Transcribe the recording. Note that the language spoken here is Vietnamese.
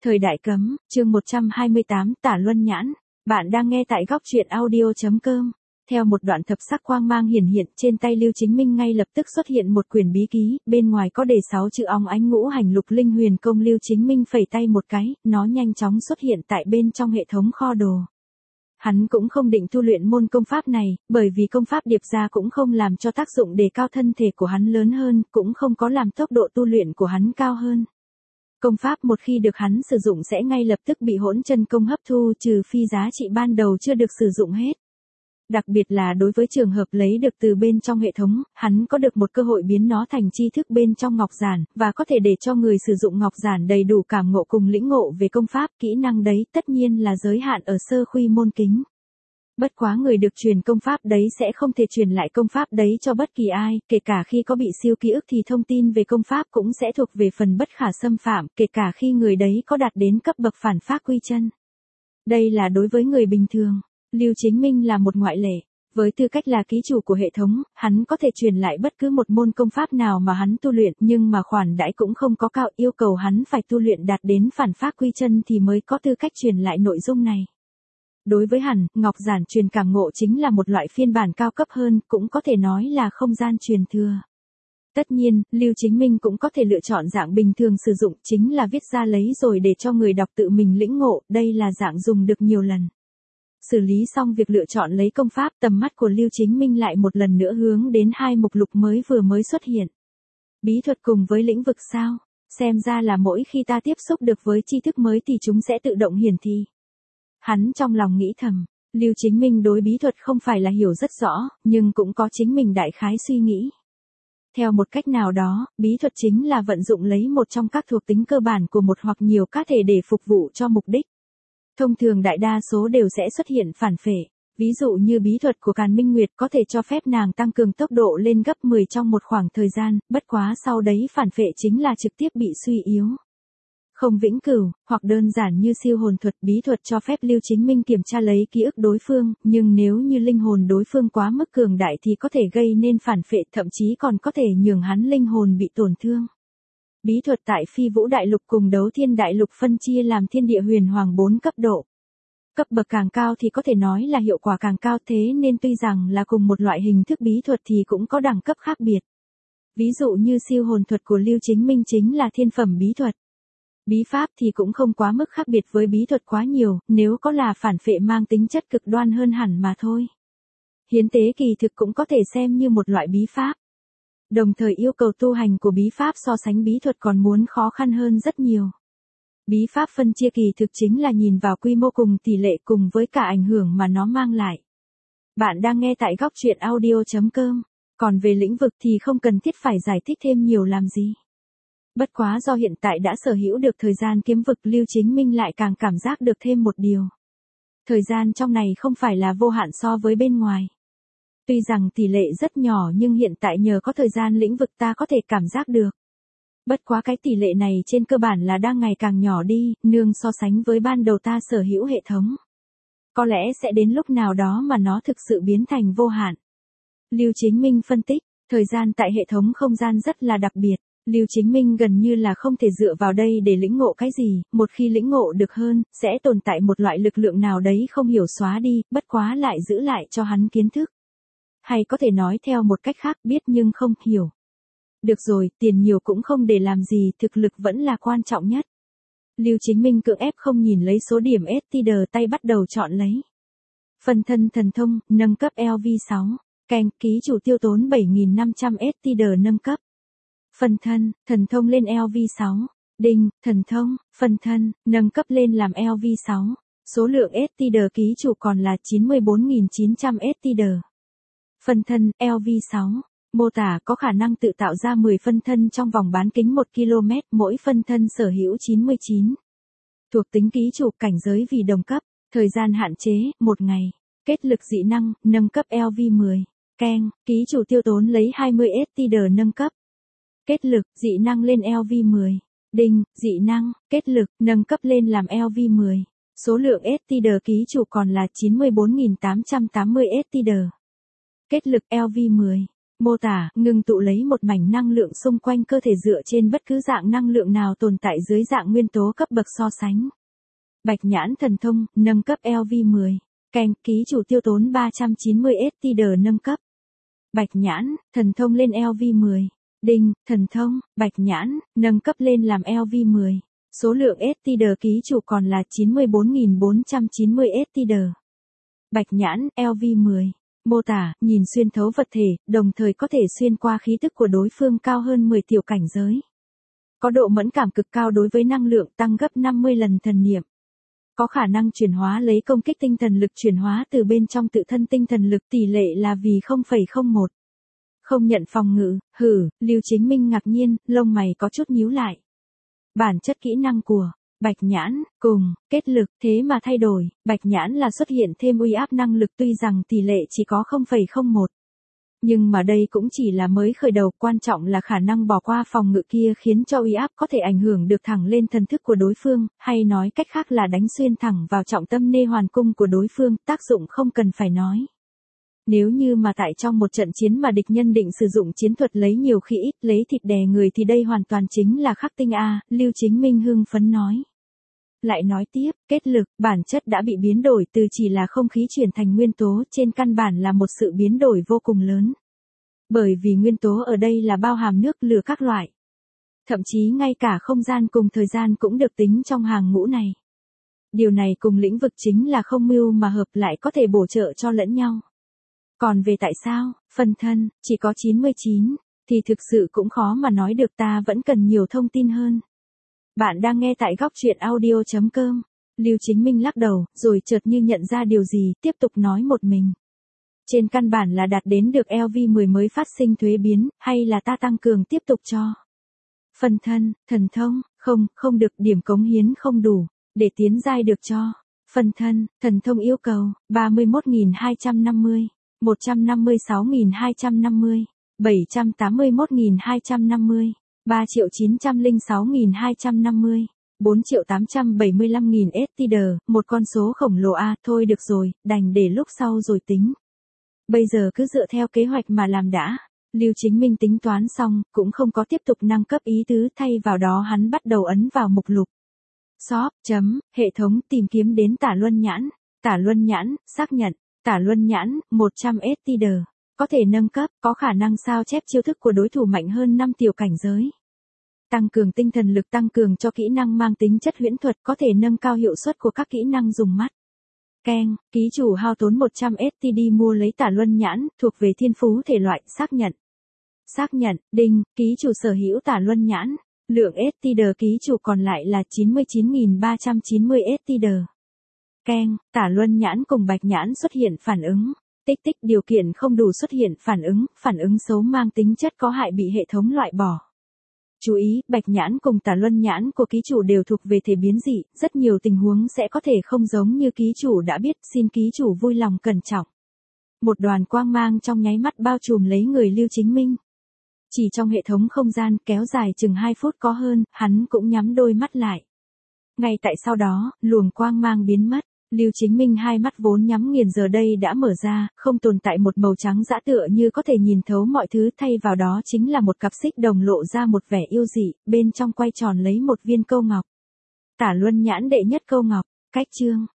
Thời đại cấm, chương 128, Tả Luân Nhãn. Bạn đang nghe tại góc truyện audio.com. Theo một đoạn thập sắc quang mang hiển hiện, trên tay Lưu Chính Minh ngay lập tức xuất hiện một quyển bí ký, bên ngoài có đề 6 chữ óng ánh ngũ hành lục linh huyền công. Lưu Chính Minh phẩy tay một cái, nó nhanh chóng xuất hiện tại bên trong hệ thống kho đồ. Hắn cũng không định tu luyện môn công pháp này, bởi vì công pháp điệp ra cũng không làm cho tác dụng đề cao thân thể của hắn lớn hơn, cũng không có làm tốc độ tu luyện của hắn cao hơn. Công pháp một khi được hắn sử dụng sẽ ngay lập tức bị hỗn chân công hấp thu, trừ phi giá trị ban đầu chưa được sử dụng hết. Đặc biệt là đối với trường hợp lấy được từ bên trong hệ thống, hắn có được một cơ hội biến nó thành tri thức bên trong ngọc giản, và có thể để cho người sử dụng ngọc giản đầy đủ cảm ngộ cùng lĩnh ngộ về công pháp. Kỹ năng đấy tất nhiên là giới hạn ở sơ khuy môn kính. Bất quá người được truyền công pháp đấy sẽ không thể truyền lại công pháp đấy cho bất kỳ ai, kể cả khi có bị siêu ký ức thì thông tin về công pháp cũng sẽ thuộc về phần bất khả xâm phạm, kể cả khi người đấy có đạt đến cấp bậc phản phác quy chân. Đây là đối với người bình thường. Lưu Chính Minh là một ngoại lệ. Với tư cách là ký chủ của hệ thống, hắn có thể truyền lại bất cứ một môn công pháp nào mà hắn tu luyện, nhưng mà khoản đãi cũng không có cao, yêu cầu hắn phải tu luyện đạt đến phản phác quy chân thì mới có tư cách truyền lại nội dung này. Đối với hắn, ngọc giản truyền cảm ngộ chính là một loại phiên bản cao cấp hơn, cũng có thể nói là không gian truyền thừa. Tất nhiên, Lưu Chính Minh cũng có thể lựa chọn dạng bình thường sử dụng, chính là viết ra lấy rồi để cho người đọc tự mình lĩnh ngộ, đây là dạng dùng được nhiều lần. Xử lý xong việc lựa chọn lấy công pháp, tầm mắt của Lưu Chính Minh lại một lần nữa hướng đến hai mục lục mới xuất hiện. Bí thuật cùng với lĩnh vực sao? Xem ra là mỗi khi ta tiếp xúc được với tri thức mới thì chúng sẽ tự động hiển thị. Hắn trong lòng nghĩ thầm, Lưu Chính Minh đối bí thuật không phải là hiểu rất rõ, nhưng cũng có chính mình đại khái suy nghĩ. Theo một cách nào đó, bí thuật chính là vận dụng lấy một trong các thuộc tính cơ bản của một hoặc nhiều cá thể để phục vụ cho mục đích. Thông thường đại đa số đều sẽ xuất hiện phản phệ. Ví dụ như bí thuật của Càn Minh Nguyệt có thể cho phép nàng tăng cường tốc độ lên gấp 10 trong một khoảng thời gian, bất quá sau đấy phản phệ chính là trực tiếp bị suy yếu. Không vĩnh cửu, hoặc đơn giản như siêu hồn thuật. Bí thuật cho phép Lưu Chính Minh kiểm tra lấy ký ức đối phương, nhưng nếu như linh hồn đối phương quá mức cường đại thì có thể gây nên phản phệ, thậm chí còn có thể nhường hắn linh hồn bị tổn thương. Bí thuật tại Phi Vũ Đại Lục cùng Đấu Thiên Đại Lục phân chia làm Thiên Địa Huyền Hoàng 4 cấp độ. Cấp bậc càng cao thì có thể nói là hiệu quả càng cao, thế nên tuy rằng là cùng một loại hình thức bí thuật thì cũng có đẳng cấp khác biệt. Ví dụ như siêu hồn thuật của Lưu Chính Minh chính là thiên phẩm bí thuật. Bí pháp thì cũng không quá mức khác biệt với bí thuật quá nhiều, nếu có là phản phệ mang tính chất cực đoan hơn hẳn mà thôi. Hiến tế kỳ thực cũng có thể xem như một loại bí pháp. Đồng thời yêu cầu tu hành của bí pháp so sánh bí thuật còn muốn khó khăn hơn rất nhiều. Bí pháp phân chia kỳ thực chính là nhìn vào quy mô cùng tỷ lệ cùng với cả ảnh hưởng mà nó mang lại. Bạn đang nghe tại góc truyện audio.com. Còn về lĩnh vực thì không cần thiết phải giải thích thêm nhiều làm gì. Bất quá do hiện tại đã sở hữu được thời gian kiếm vực, Lưu Chính Minh lại càng cảm giác được thêm một điều. Thời gian trong này không phải là vô hạn so với bên ngoài. Tuy rằng tỷ lệ rất nhỏ nhưng hiện tại nhờ có thời gian lĩnh vực ta có thể cảm giác được. Bất quá cái tỷ lệ này trên cơ bản là đang ngày càng nhỏ đi, nương so sánh với ban đầu ta sở hữu hệ thống. Có lẽ sẽ đến lúc nào đó mà nó thực sự biến thành vô hạn. Lưu Chính Minh phân tích, thời gian tại hệ thống không gian rất là đặc biệt. Lưu Chính Minh gần như là không thể dựa vào đây để lĩnh ngộ cái gì, một khi lĩnh ngộ được hơn, sẽ tồn tại một loại lực lượng nào đấy không hiểu xóa đi, bất quá lại giữ lại cho hắn kiến thức. Hay có thể nói theo một cách khác, biết nhưng không hiểu. Được rồi, tiền nhiều cũng không để làm gì, thực lực vẫn là quan trọng nhất. Lưu Chính Minh cưỡng ép không nhìn lấy số điểm STD, tay bắt đầu chọn lấy. Phân thân thần thông, nâng cấp LV6, keng, ký chủ tiêu tốn 7.500 STD nâng cấp. Phân thân, thần thông lên LV6, đinh, thần thông, phân thân, nâng cấp lên làm LV6, số lượng STD ký chủ còn là 94.900 STD. Phân thân, LV6, mô tả có khả năng tự tạo ra 10 phân thân trong vòng bán kính 1 km, mỗi phân thân sở hữu 99. Thuộc tính ký chủ, cảnh giới vì đồng cấp, thời gian hạn chế, 1 ngày, kết lực dị năng, nâng cấp LV10, keng, ký chủ tiêu tốn lấy 20 STD nâng cấp. Kết lực, dị năng lên LV10. Đinh, dị năng, kết lực, nâng cấp lên làm LV10. Số lượng STD ký chủ còn là 94.880 STD. Kết lực LV10. Mô tả, ngưng tụ lấy một mảnh năng lượng xung quanh cơ thể dựa trên bất cứ dạng năng lượng nào tồn tại dưới dạng nguyên tố cấp bậc so sánh. Bạch nhãn thần thông, nâng cấp LV10. Keng, ký chủ tiêu tốn 390 STD nâng cấp. Bạch nhãn, thần thông lên LV10. Đinh, thần thông, bạch nhãn, nâng cấp lên làm LV10. Số lượng STD ký chủ còn là 94.490 STD. Bạch nhãn, LV10. Mô tả, nhìn xuyên thấu vật thể, đồng thời có thể xuyên qua khí tức của đối phương cao hơn 10 tiểu cảnh giới. Có độ mẫn cảm cực cao đối với năng lượng, tăng gấp 50 lần thần niệm. Có khả năng chuyển hóa lấy công kích tinh thần lực chuyển hóa từ bên trong tự thân tinh thần lực, tỷ lệ là vì 0,01. Không nhận phòng ngự, Lưu Chính Minh ngạc nhiên, lông mày có chút nhíu lại. Bản chất kỹ năng của Bạch nhãn, cùng, kết lực, thế mà thay đổi, Bạch nhãn là xuất hiện thêm uy áp năng lực tuy rằng tỷ lệ chỉ có 0,01. Nhưng mà đây cũng chỉ là mới khởi đầu, quan trọng là khả năng bỏ qua phòng ngự kia khiến cho uy áp có thể ảnh hưởng được thẳng lên thần thức của đối phương, hay nói cách khác là đánh xuyên thẳng vào trọng tâm nê hoàn cung của đối phương, tác dụng không cần phải nói. Nếu như mà tại trong một trận chiến mà địch nhân định sử dụng chiến thuật lấy nhiều khi ít, lấy thịt đè người thì đây hoàn toàn chính là khắc tinh A, Lưu Chính Minh hưng phấn nói. Lại nói tiếp, kết lực, bản chất đã bị biến đổi từ chỉ là không khí chuyển thành nguyên tố, trên căn bản là một sự biến đổi vô cùng lớn. Bởi vì nguyên tố ở đây là bao hàm nước, lửa các loại. Thậm chí ngay cả không gian cùng thời gian cũng được tính trong hàng ngũ này. Điều này cùng lĩnh vực chính là không mưu mà hợp lại có thể bổ trợ cho lẫn nhau. Còn về tại sao, phân thân, chỉ có 99, thì thực sự cũng khó mà nói được, ta vẫn cần nhiều thông tin hơn. Bạn đang nghe tại góc truyện audio.com. Lưu Chính Minh lắc đầu, rồi chợt như nhận ra điều gì, tiếp tục nói một mình. Trên căn bản là đạt đến được LV10 mới phát sinh thuế biến, hay là ta tăng cường tiếp tục cho. Phân thân, thần thông, không được, điểm cống hiến không đủ, để tiến giai được cho. Phân thân, thần thông yêu cầu, 31.250, 156.250, 781.250. 3.906.250, 4.875.000 STD, một con số khổng lồ a, thôi được rồi, đành để lúc sau rồi tính. Bây giờ cứ dựa theo kế hoạch mà làm đã. Lưu Chính Minh tính toán xong, cũng không có tiếp tục nâng cấp ý tứ, thay vào đó hắn bắt đầu ấn vào mục lục. Hệ thống tìm kiếm đến Tả Luân Nhãn. Tả Luân Nhãn, xác nhận. Tả Luân Nhãn, 100 STD. Có thể nâng cấp, có khả năng sao chép chiêu thức của đối thủ mạnh hơn 5 tiểu cảnh giới. Tăng cường tinh thần lực, tăng cường cho kỹ năng mang tính chất huyễn thuật, có thể nâng cao hiệu suất của các kỹ năng dùng mắt. Keng, ký chủ hao tốn 100 STD mua lấy Tả Luân Nhãn, thuộc về thiên phú thể loại, xác nhận. Xác nhận, đinh, ký chủ sở hữu Tả Luân Nhãn. Lượng STD ký chủ còn lại là 99.390 STD. Keng, Tả Luân Nhãn cùng Bạch Nhãn xuất hiện phản ứng. Tích điều kiện không đủ xuất hiện phản ứng xấu mang tính chất có hại bị hệ thống loại bỏ. Chú ý, Bạch Nhãn cùng Tả Luân Nhãn của ký chủ đều thuộc về thể biến dị, rất nhiều tình huống sẽ có thể không giống như ký chủ đã biết, xin ký chủ vui lòng cẩn trọng. Một đoàn quang mang trong nháy mắt bao trùm lấy người Lưu Chính Minh. Chỉ trong hệ thống không gian kéo dài chừng 2 phút có hơn, hắn cũng nhắm đôi mắt lại. Ngay tại sau đó, luồng quang mang biến mất. Lưu Chính Minh hai mắt vốn nhắm nghiền giờ đây đã mở ra, không tồn tại một màu trắng dã tựa như có thể nhìn thấu mọi thứ, thay vào đó chính là một cặp xích đồng lộ ra một vẻ yêu dị, bên trong quay tròn lấy một viên câu ngọc. Tả Luân Nhãn đệ nhất câu ngọc, cách chương,